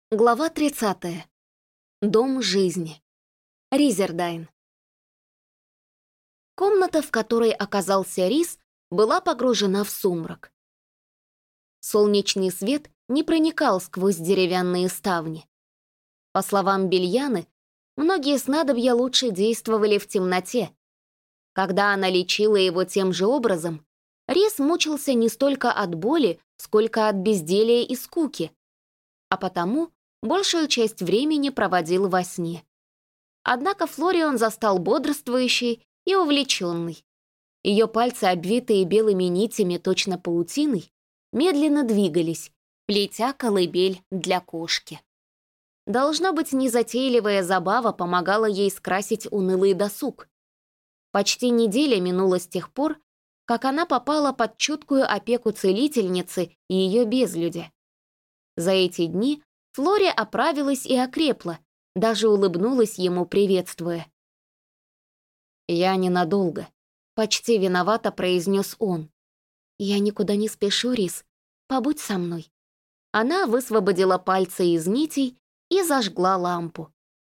Глава 30. Дом жизни. Ризердайн. Комната, в которой оказался Рис, была погружена в сумрак. Солнечный свет не проникал сквозь деревянные ставни. По словам Бельяны, многие снадобья лучше действовали в темноте. Когда она лечила его тем же образом, Рис мучился не столько от боли, сколько от безделия и скуки, а потому большую часть времени проводил во сне. Однако Флори он застал бодрствующей и увлеченной. Ее пальцы, обвитые белыми нитями точно паутиной, медленно двигались, плетя колыбель для кошки. Должно быть, незатейливая забава помогала ей скрасить унылый досуг. Почти неделя минула с тех пор, как она попала под чуткую опеку целительницы и ее безлюдя. За эти дни Флори оправилась и окрепла, даже улыбнулась ему, приветствуя. «Я ненадолго», — почти виновато произнес он. «Я никуда не спешу, Рис. Побудь со мной». Она высвободила пальцы из нитей и зажгла лампу.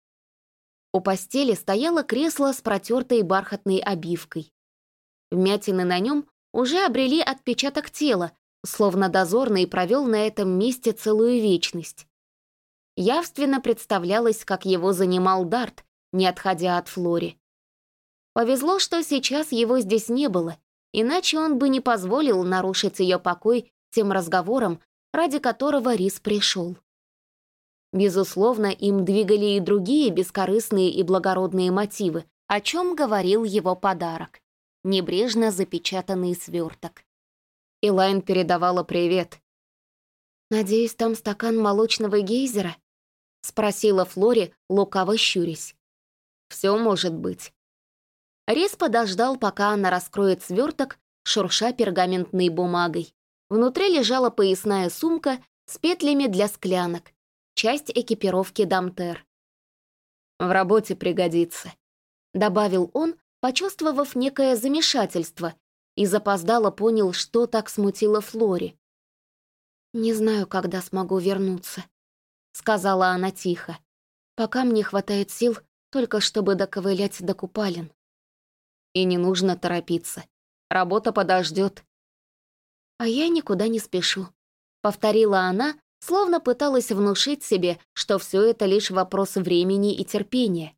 У постели стояло кресло с протертой бархатной обивкой. Вмятины на нем уже обрели отпечаток тела, словно дозорный провел на этом месте целую вечность. Явственно представлялось, как его занимал Дарт, не отходя от Флори. Повезло, что сейчас его здесь не было, иначе он бы не позволил нарушить ее покой тем разговором, ради которого Рис пришел. Безусловно, им двигали и другие бескорыстные и благородные мотивы, о чем говорил его подарок — небрежно запечатанный сверток. Элайн передавала привет. «Надеюсь, там стакан молочного гейзера?» — спросила Флори, лукаво щурясь. «Все может быть». Рис подождал, пока она раскроет сверток, шурша пергаментной бумагой. Внутри лежала поясная сумка с петлями для склянок, часть экипировки Дамтер. «В работе пригодится», — добавил он, почувствовав некое замешательство, и запоздало понял, что так смутило Флори. «Не знаю, когда смогу вернуться», — сказала она тихо. «Пока мне хватает сил, только чтобы доковылять до купалин». «И не нужно торопиться. Работа подождет». «А я никуда не спешу», — повторила она, словно пыталась внушить себе, что все это лишь вопрос времени и терпения.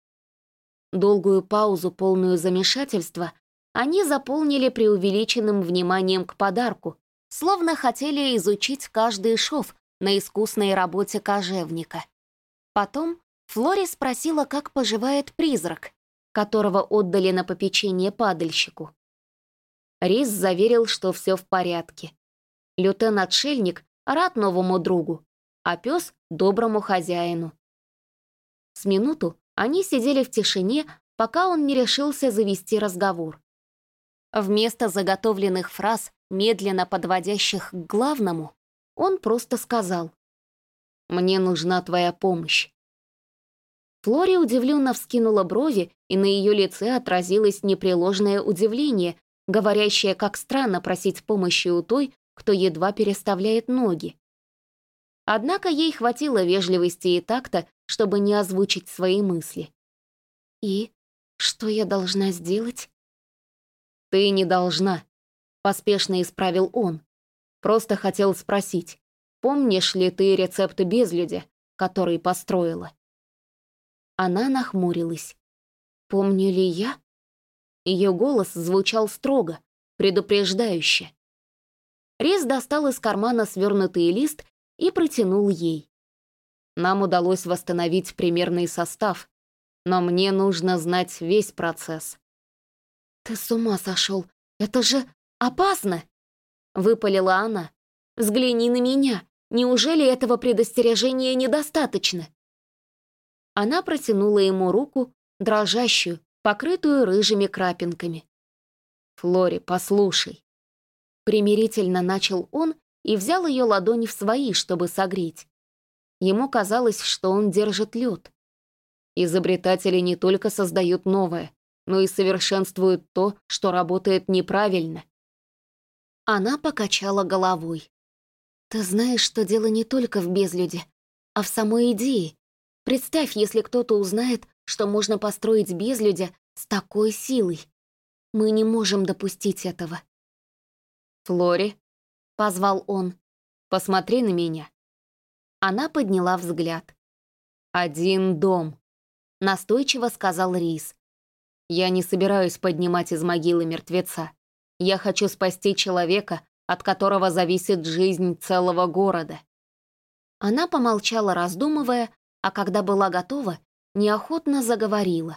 Долгую паузу, полную замешательства, они заполнили преувеличенным вниманием к подарку, словно хотели изучить каждый шов на искусной работе кожевника. Потом Флори спросила, как поживает призрак, которого отдали на попечение падальщику. Рис заверил, что все в порядке. Лютен-отшельник рад новому другу, а пес — доброму хозяину. С минуту они сидели в тишине, пока он не решился завести разговор. Вместо заготовленных фраз, медленно подводящих к главному, он просто сказал: «Мне нужна твоя помощь». Флори удивленно вскинула брови, и на ее лице отразилось непреложное удивление, говорящее, как странно просить помощи у той, кто едва переставляет ноги. Однако ей хватило вежливости и такта, чтобы не озвучить свои мысли. «И что я должна сделать?» «Ты не должна», — поспешно исправил он. «Просто хотел спросить, помнишь ли ты рецепт безлюдя, который построила?» Она нахмурилась. «Помню ли я?» Ее голос звучал строго, предупреждающе. Рис достал из кармана свернутый лист и протянул ей. «Нам удалось восстановить примерный состав, но мне нужно знать весь процесс». «Ты с ума сошел! Это же опасно!» — выпалила она. «Взгляни на меня! Неужели этого предостережения недостаточно?» Она протянула ему руку, дрожащую, покрытую рыжими крапинками. «Флори, послушай». Примирительно начал он и взял ее ладони в свои, чтобы согреть. Ему казалось, что он держит лед. Изобретатели не только создают новое, но и совершенствуют то, что работает неправильно. Она покачала головой. «Ты знаешь, что дело не только в безлюде. а в самой идее. Представь, если кто-то узнает, что можно построить безлюдя с такой силой. Мы не можем допустить этого. «Флори», — позвал он, — «посмотри на меня». Она подняла взгляд. «Один дом», — настойчиво сказал Рис. «Я не собираюсь поднимать из могилы мертвеца. Я хочу спасти человека, от которого зависит жизнь целого города». Она помолчала, раздумывая, а когда была готова, неохотно заговорила.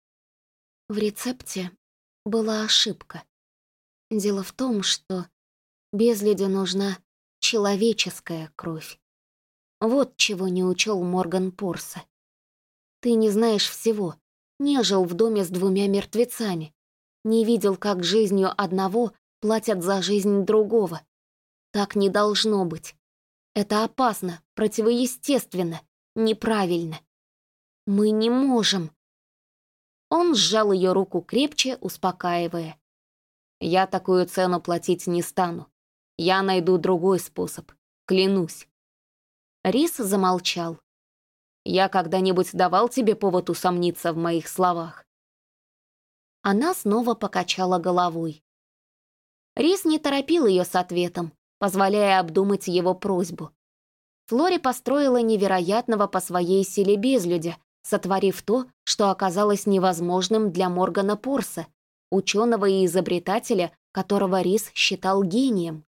В рецепте была ошибка. Дело в том, что безлюдю нужна человеческая кровь. Вот чего не учел Морган Порса. Ты не знаешь всего, не жил в доме с 2 мертвецами, не видел, как жизнью одного платят за жизнь другого. Так не должно быть. Это опасно, противоестественно, неправильно. Мы не можем. Он сжал ее руку крепче, успокаивая. «Я такую цену платить не стану. Я найду другой способ. Клянусь». Рис замолчал. «Я когда-нибудь давал тебе повод усомниться в моих словах?» Она снова покачала головой. Рис не торопил ее с ответом, позволяя обдумать его просьбу. Флори построила невероятного по своей силе безлюдя, сотворив то, что оказалось невозможным для Моргана Порса, ученого и изобретателя, которого Рис считал гением.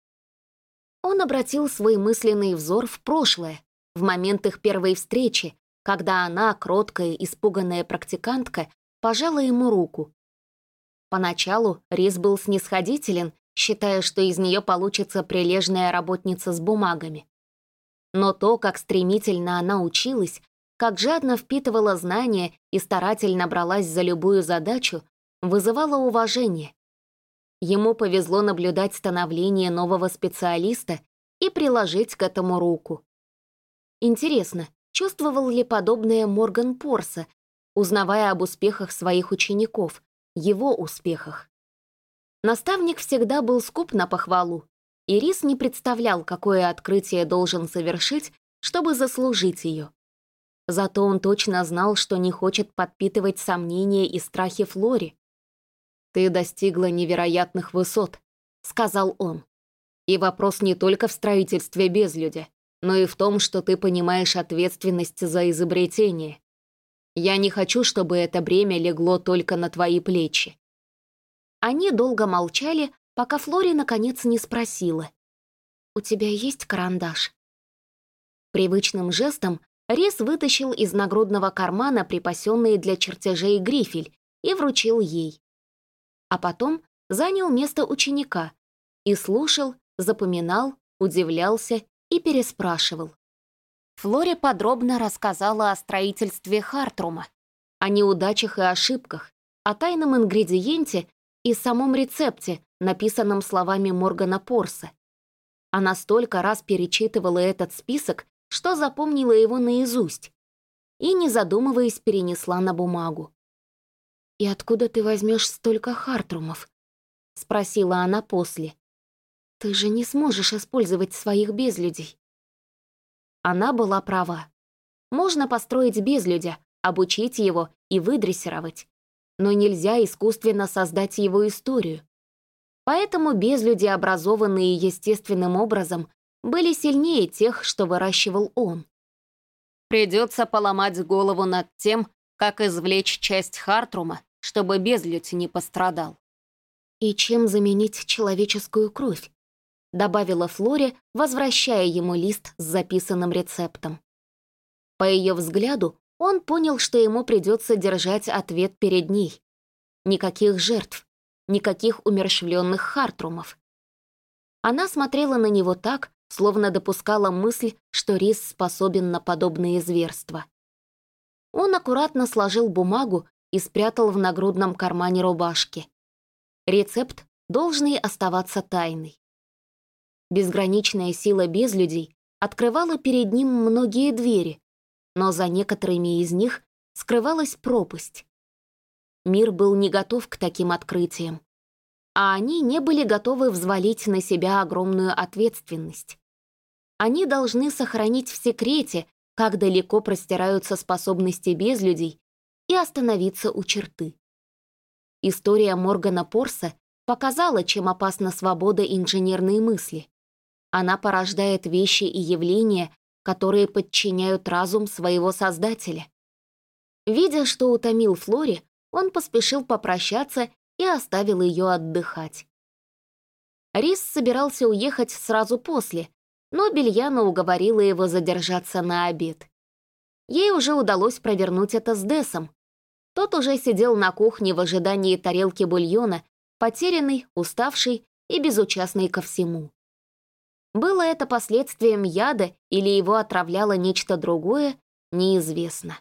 Он обратил свой мысленный взор в прошлое, в момент их первой встречи, когда она, кроткая, испуганная практикантка, пожала ему руку. Поначалу Рис был снисходителен, считая, что из нее получится прилежная работница с бумагами. Но то, как стремительно она училась, как жадно впитывала знания и старательно бралась за любую задачу, вызывало уважение. Ему повезло наблюдать становление нового специалиста и приложить к этому руку. Интересно, чувствовал ли подобное Морган Порса, узнавая об успехах своих учеников, его успехах? Наставник всегда был скуп на похвалу, и Рис не представлял, какое открытие должен совершить, чтобы заслужить ее. Зато он точно знал, что не хочет подпитывать сомнения и страхи Флори. «Ты достигла невероятных высот», — сказал он. «И вопрос не только в строительстве безлюдя, но и в том, что ты понимаешь ответственность за изобретение. Я не хочу, чтобы это бремя легло только на твои плечи». Они долго молчали, пока Флори наконец не спросила. «У тебя есть карандаш?» Привычным жестом Рис вытащил из нагрудного кармана припасенный для чертежей грифель и вручил ей. А потом занял место ученика и слушал, запоминал, удивлялся и переспрашивал. Флори подробно рассказала о строительстве Хартрума, о неудачах и ошибках, о тайном ингредиенте и самом рецепте, написанном словами Моргана Порса. Она столько раз перечитывала этот список, что запомнила его наизусть и, не задумываясь, перенесла на бумагу. «И откуда ты возьмешь столько хартрумов?» — спросила она после. «Ты же не сможешь использовать своих безлюдей». Она была права. Можно построить безлюдя, обучить его и выдрессировать, но нельзя искусственно создать его историю. Поэтому безлюди, образованные естественным образом, были сильнее тех, что выращивал он. Придется поломать голову над тем, как извлечь часть Хартрума, чтобы безлюдь не пострадал. «И чем заменить человеческую кровь?» — добавила Флори, возвращая ему лист с записанным рецептом. По ее взгляду, он понял, что ему придется держать ответ перед ней. Никаких жертв, никаких умерщвленных хартрумов. Она смотрела на него так, словно допускала мысль, что Рис способен на подобные зверства. Он аккуратно сложил бумагу и спрятал в нагрудном кармане рубашки. Рецепт, должный оставаться тайной. Безграничная сила безлюдей открывала перед ним многие двери, но за некоторыми из них скрывалась пропасть. Мир был не готов к таким открытиям, а они не были готовы взвалить на себя огромную ответственность. Они должны сохранить в секрете, как далеко простираются способности безлюдей, и остановиться у черты. История Моргана Порса показала, чем опасна свобода инженерной мысли. Она порождает вещи и явления, которые подчиняют разум своего создателя. Видя, что утомил Флори, он поспешил попрощаться и оставил ее отдыхать. Рис собирался уехать сразу после, но Бельяна уговорила его задержаться на обед. Ей уже удалось провернуть это с Десом. Тот уже сидел на кухне в ожидании тарелки бульона, потерянный, уставший и безучастный ко всему. Было это последствием яда или его отравляло нечто другое, неизвестно.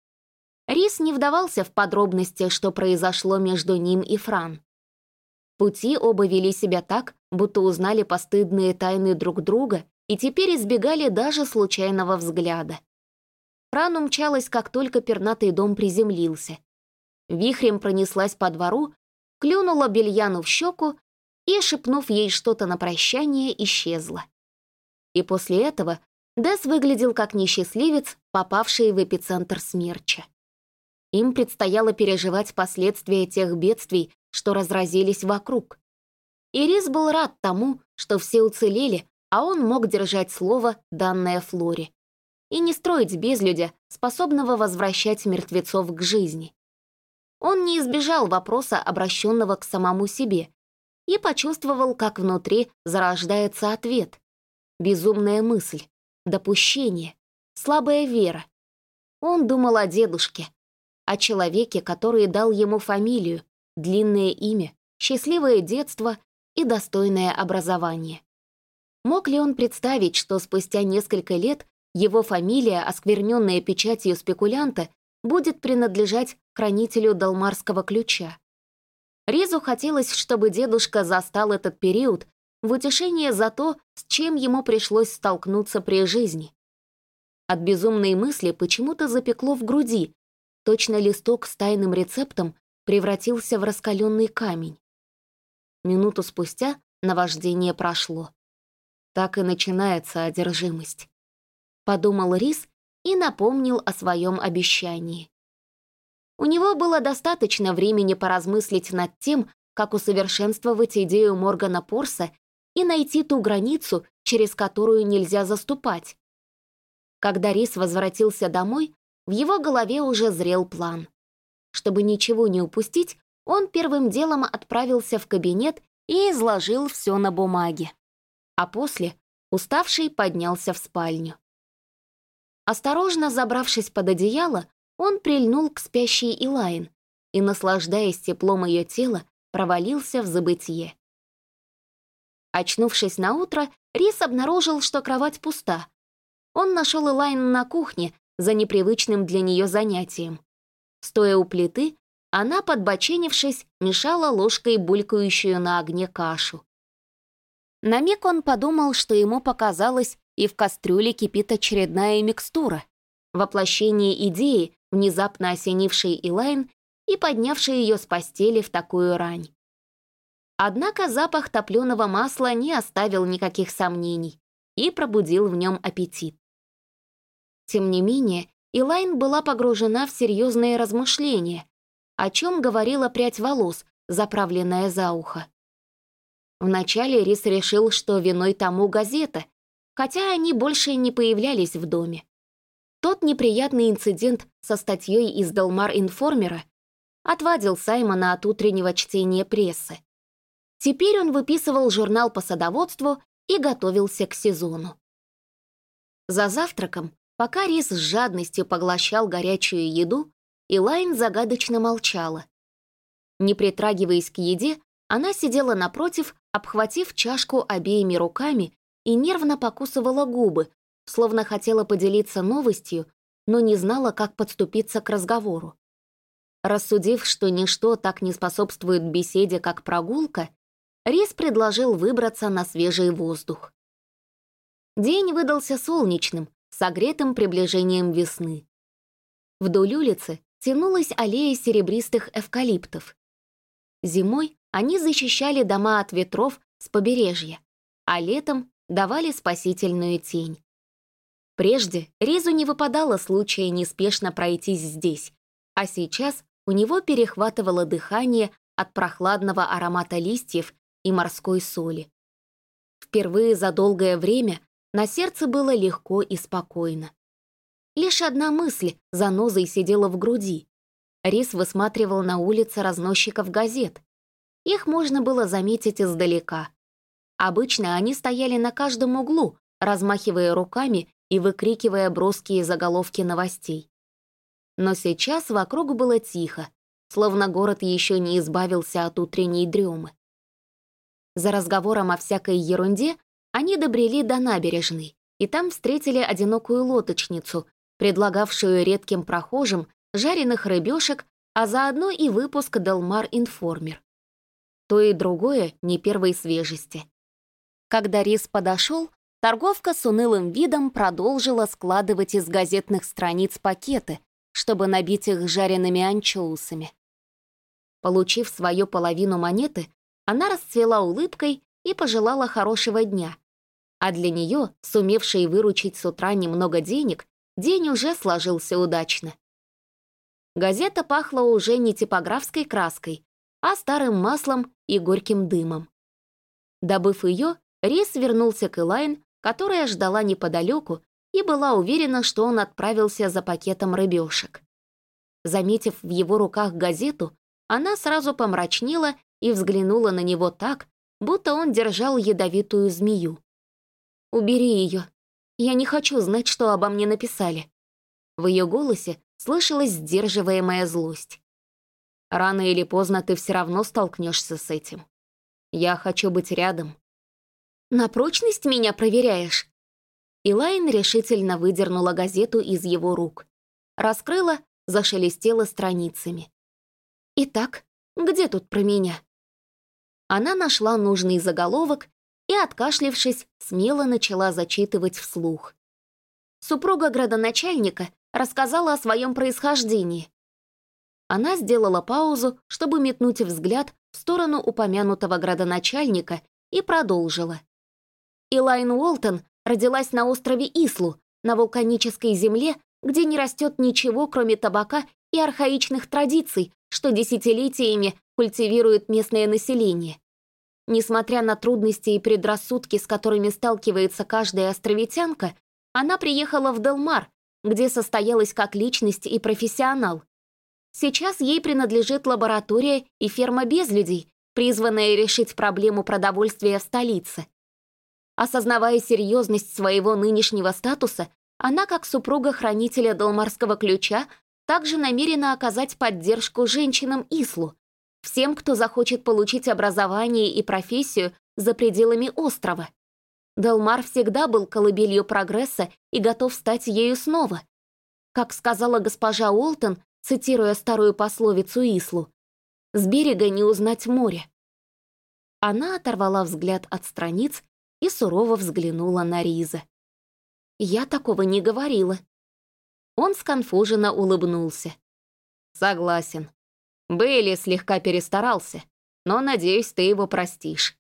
Рис не вдавался в подробности, что произошло между ним и Фран. В пути оба вели себя так, будто узнали постыдные тайны друг друга и теперь избегали даже случайного взгляда. Фран умчалась, как только пернатый дом приземлился. Вихрем пронеслась по двору, клюнула Бельяну в щеку и, шепнув ей что-то на прощание, исчезла. И после этого Дес выглядел как несчастливец, попавший в эпицентр смерча. Им предстояло переживать последствия тех бедствий, что разразились вокруг. И Рис был рад тому, что все уцелели, а он мог держать слово, данное Флоре, и не строить безлюдя, способного возвращать мертвецов к жизни. Он не избежал вопроса, обращенного к самому себе, и почувствовал, как внутри зарождается ответ. Безумная мысль, допущение, слабая вера. Он думал о дедушке, о человеке, который дал ему фамилию, длинное имя, счастливое детство и достойное образование. Мог ли он представить, что спустя несколько лет его фамилия, оскверненная печатью спекулянта, будет принадлежать хранителю Далмарского ключа? Ризу хотелось, чтобы дедушка застал этот период в утешение за то, с чем ему пришлось столкнуться при жизни. От безумной мысли почему-то запекло в груди, точно листок с тайным рецептом превратился в раскаленный камень. Минуту спустя наваждение прошло. Так и начинается одержимость. Подумал Рис и напомнил о своем обещании. У него было достаточно времени поразмыслить над тем, как усовершенствовать идею Моргана Порса и найти ту границу, через которую нельзя заступать. Когда Рис возвратился домой, в его голове уже зрел план. Чтобы ничего не упустить, он первым делом отправился в кабинет и изложил все на бумаге. А после, уставший, поднялся в спальню. Осторожно забравшись под одеяло, он прильнул к спящей Элайн и, наслаждаясь теплом ее тела, провалился в забытье. Очнувшись наутро, Рис обнаружил, что кровать пуста. Он нашел Элайн на кухне за непривычным для нее занятием. Стоя у плиты, она, подбоченившись, мешала ложкой булькающую на огне кашу. На миг он подумал, что ему показалось, и в кастрюле кипит очередная микстура, воплощение идеи, внезапно осенившей Элайн и поднявшей ее с постели в такую рань. Однако запах топленого масла не оставил никаких сомнений и пробудил в нем аппетит. Тем не менее, Элайн была погружена в серьезные размышления, о чем говорила прядь волос, заправленная за ухо. Вначале Рис решил, что виной тому газета, хотя они больше не появлялись в доме. Тот неприятный инцидент со статьей из Далмар-Информера отвадил Саймона от утреннего чтения прессы. Теперь он выписывал журнал по садоводству и готовился к сезону. За завтраком, пока Рис с жадностью поглощал горячую еду, Элайн загадочно молчала. Не притрагиваясь к еде, она сидела напротив, обхватив чашку обеими руками и нервно покусывала губы, словно хотела поделиться новостью, но не знала, как подступиться к разговору. Рассудив, что ничто так не способствует беседе, как прогулка, Рис предложил выбраться на свежий воздух. День выдался солнечным, согретым приближением весны. Вдоль улицы тянулась аллея серебристых эвкалиптов. Зимой они защищали дома от ветров с побережья, а летом давали спасительную тень. Прежде Ризу не выпадало случая неспешно пройтись здесь, а сейчас у него перехватывало дыхание от прохладного аромата листьев и морской соли. Впервые за долгое время на сердце было легко и спокойно. Лишь одна мысль занозой сидела в груди. Риз высматривал на улице разносчиков газет. Их можно было заметить издалека. Обычно они стояли на каждом углу, размахивая руками и выкрикивая броские заголовки новостей. Но сейчас вокруг было тихо, словно город еще не избавился от утренней дремы. За разговором о всякой ерунде они добрели до набережной, и там встретили одинокую лодочницу, предлагавшую редким прохожим жареных рыбешек, а заодно и выпуск «Делмар Информер». То и другое не первой свежести. Когда Рис подошел, торговка с унылым видом продолжила складывать из газетных страниц пакеты, чтобы набить их жареными анчоусами. Получив свою половину монеты, она расцвела улыбкой и пожелала хорошего дня. А для нее, сумевшей выручить с утра немного денег, день уже сложился удачно. Газета пахла уже не типографской краской, а старым маслом и горьким дымом. Добыв ее, Рис вернулся к Элайн, которая ждала неподалеку и была уверена, что он отправился за пакетом рыбешек. Заметив в его руках газету, она сразу помрачнела и взглянула на него так, будто он держал ядовитую змею. «Убери ее. Я не хочу знать, что обо мне написали». В ее голосе слышалась сдерживаемая злость. «Рано или поздно ты все равно столкнешься с этим. Я хочу быть рядом». «На прочность меня проверяешь?» Элайн решительно выдернула газету из его рук. Раскрыла, зашелестела страницами. «Итак, где тут про меня?» Она нашла нужный заголовок и, откашлившись, смело начала зачитывать вслух. Супруга градоначальника рассказала о своем происхождении. Она сделала паузу, чтобы метнуть взгляд в сторону упомянутого градоначальника, и продолжила. Элайн Уолтон родилась на острове Ислу, на вулканической земле, где не растет ничего, кроме табака и архаичных традиций, что десятилетиями культивирует местное население. Несмотря на трудности и предрассудки, с которыми сталкивается каждая островитянка, она приехала в Делмар, где состоялась как личность и профессионал. Сейчас ей принадлежит лаборатория и ферма безлюдей, призванная решить проблему продовольствия в столице. Осознавая серьезность своего нынешнего статуса, она, как супруга хранителя Делмарского ключа, также намерена оказать поддержку женщинам Ислу, всем, кто захочет получить образование и профессию за пределами острова. Делмар всегда был колыбелью прогресса и готов стать ею снова. Как сказала госпожа Уолтон, цитируя старую пословицу Ислу, «С берега не узнать море». Она оторвала взгляд от страниц и сурово взглянула на Риза. «Я такого не говорила». Он сконфуженно улыбнулся. «Согласен. Бейли слегка перестарался, но, надеюсь, ты его простишь».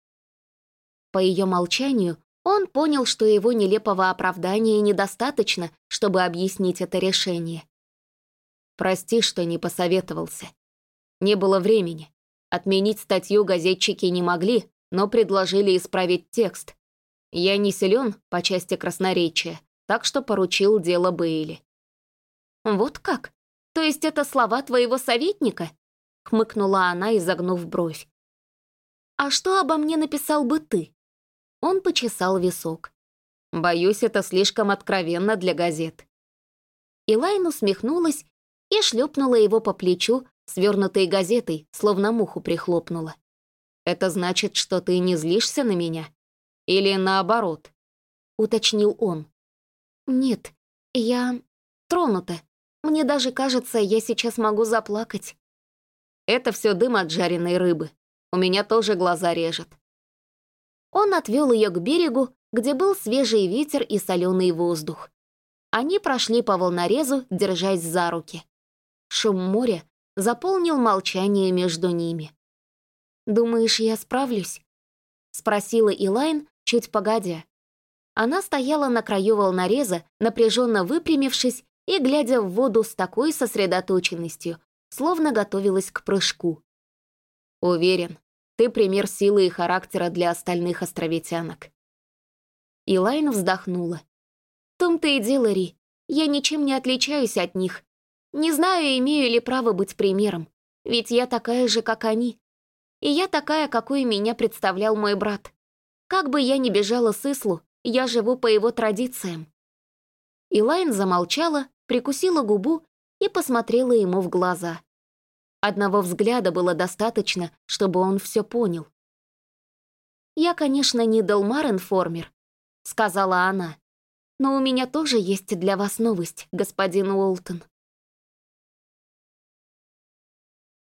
По ее молчанию он понял, что его нелепого оправдания недостаточно, чтобы объяснить это решение. «Прости, что не посоветовался. Не было времени. Отменить статью газетчики не могли, но предложили исправить текст. Я не силен по части красноречия, так что поручил дело Бейли». «Вот как? То есть это слова твоего советника?» — хмыкнула она, изогнув бровь. «А что обо мне написал бы ты?» Он почесал висок. «Боюсь, это слишком откровенно для газет». Элайн усмехнулась и шлепнула его по плечу, свернутой газетой, словно муху прихлопнула. «Это значит, что ты не злишься на меня? Или наоборот?» — уточнил он. «Нет, я тронута. Мне даже кажется, я сейчас могу заплакать». «Это все дым от жареной рыбы. У меня тоже глаза режет». Он отвел ее к берегу, где был свежий ветер и соленый воздух. Они прошли по волнорезу, держась за руки. Шум моря заполнил молчание между ними. «Думаешь, я справлюсь?» — спросила Элайн, чуть погодя. Она стояла на краю волнореза, напряженно выпрямившись и глядя в воду с такой сосредоточенностью, словно готовилась к прыжку. Уверен, ты пример силы и характера для остальных островитянок. Илайн вздохнула. В том-то и дело, Ри, я ничем не отличаюсь от них. Не знаю, имею ли право быть примером, ведь я такая же, как они. И я такая, какой меня представлял мой брат. Как бы я ни бежала с Ислу, я живу по его традициям. Илайн замолчала, прикусила губу и посмотрела ему в глаза. Одного взгляда было достаточно, чтобы он все понял. «Я, конечно, не Делмар-информер», — сказала она, «но у меня тоже есть для вас новость, господин Уолтон».